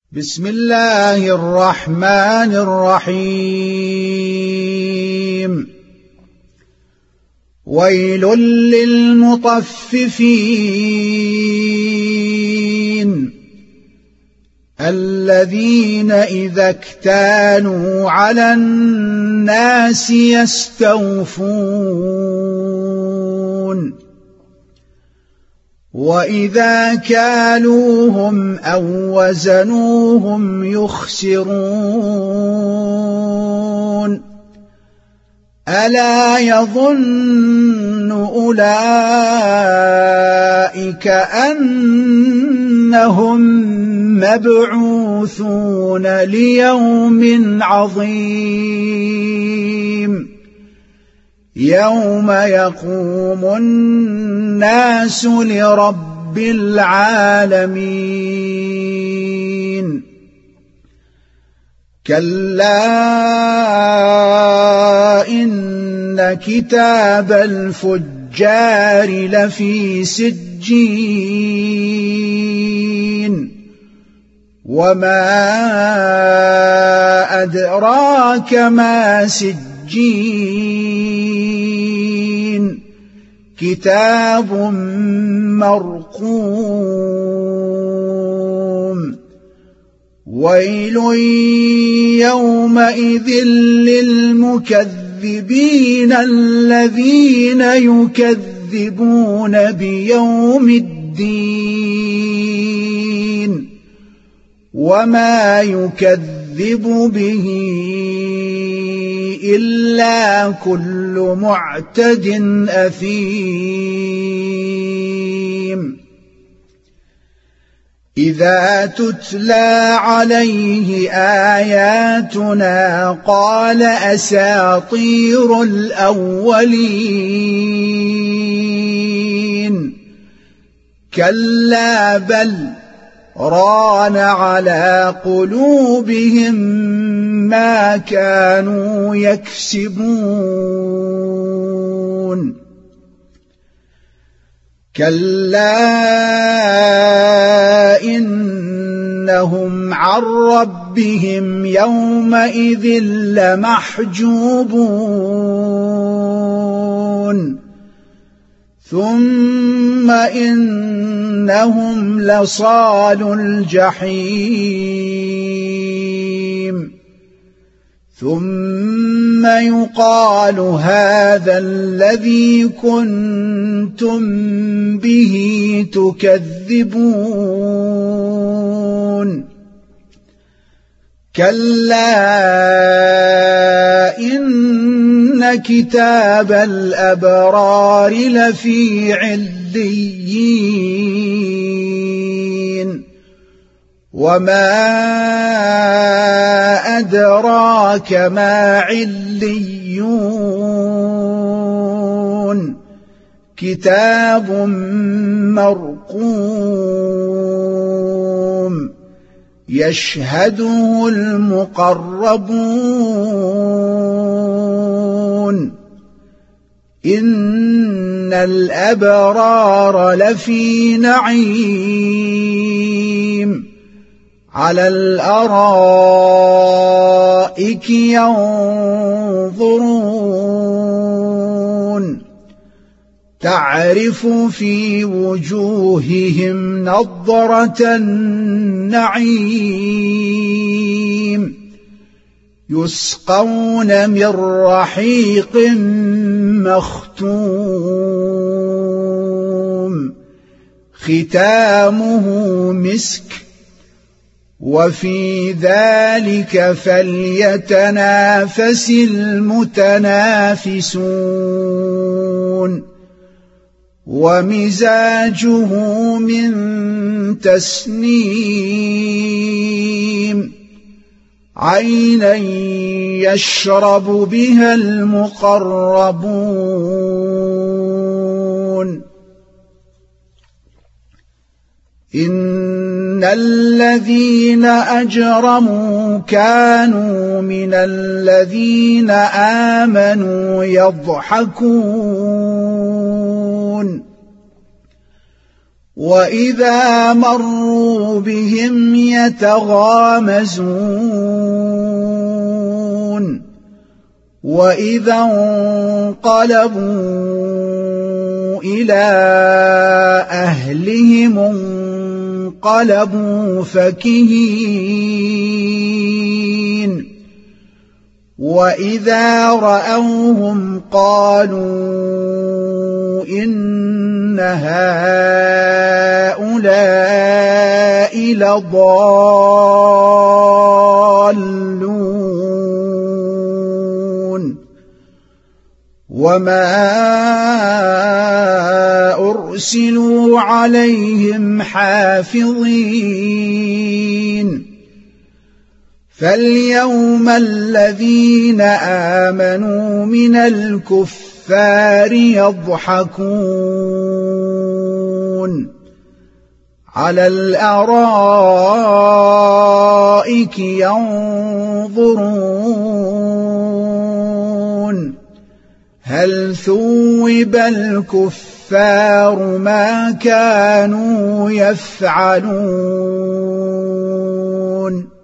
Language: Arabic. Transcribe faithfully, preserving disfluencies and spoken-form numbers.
بسم الله الرحمن الرحيم. ويل للمطففين الذين إذا اكتالوا على الناس يستوفون وإذا كالوهم أو وزنوهم يخسرون ألا يظن أولئك أنهم مبعوثون ليوم عظيم يوم يقوم الناس لرب العالمين كلا إن كتاب الفجار لفي سجين وما أدراك ما سجين كتاب مرقوم ويل يومئذ للمكذبين الذين يكذبون بيوم الدين وما يكذب به إلا كل معتد أثيم إذا تتلى عليه آياتنا قال أساطير الأولين كلا بل ران على قلوبهم ما كانوا يكسبون كلا إنهم عن ربهم يومئذ لمحجوبون ثم إنهم لصالو الجحيم ثم يقال هذا الذي كنتم به تكذبون كلا إن كتاب الأبرار لفي عليين وما أدراك ما عليون كتاب مرقوم يشهده المقربون إن الأبرار لفي نعيم على الأرائك ينظرون تعرف في وجوههم نضرة النعيم يسقون من رحيق مختوم ختامه مسك وفي ذلك فليتنافس المتنافسون ومزاجه من تسنيم عينا يشرب بها المقربون إن الذين أجرموا كانوا من الذين آمنوا يضحكون وإذا مروا بهم يتغامزون وإذا انقلبوا إلى أهلهم انقلبوا فكهين وإذا رأوهم قالوا إن هؤلاء لضالون وما أرسلوا عليهم حافظين فاليوم الذين آمنوا من الكفار يضحكون على الأرائك ينظرون هل ثوب الكفار ما كانوا يفعلون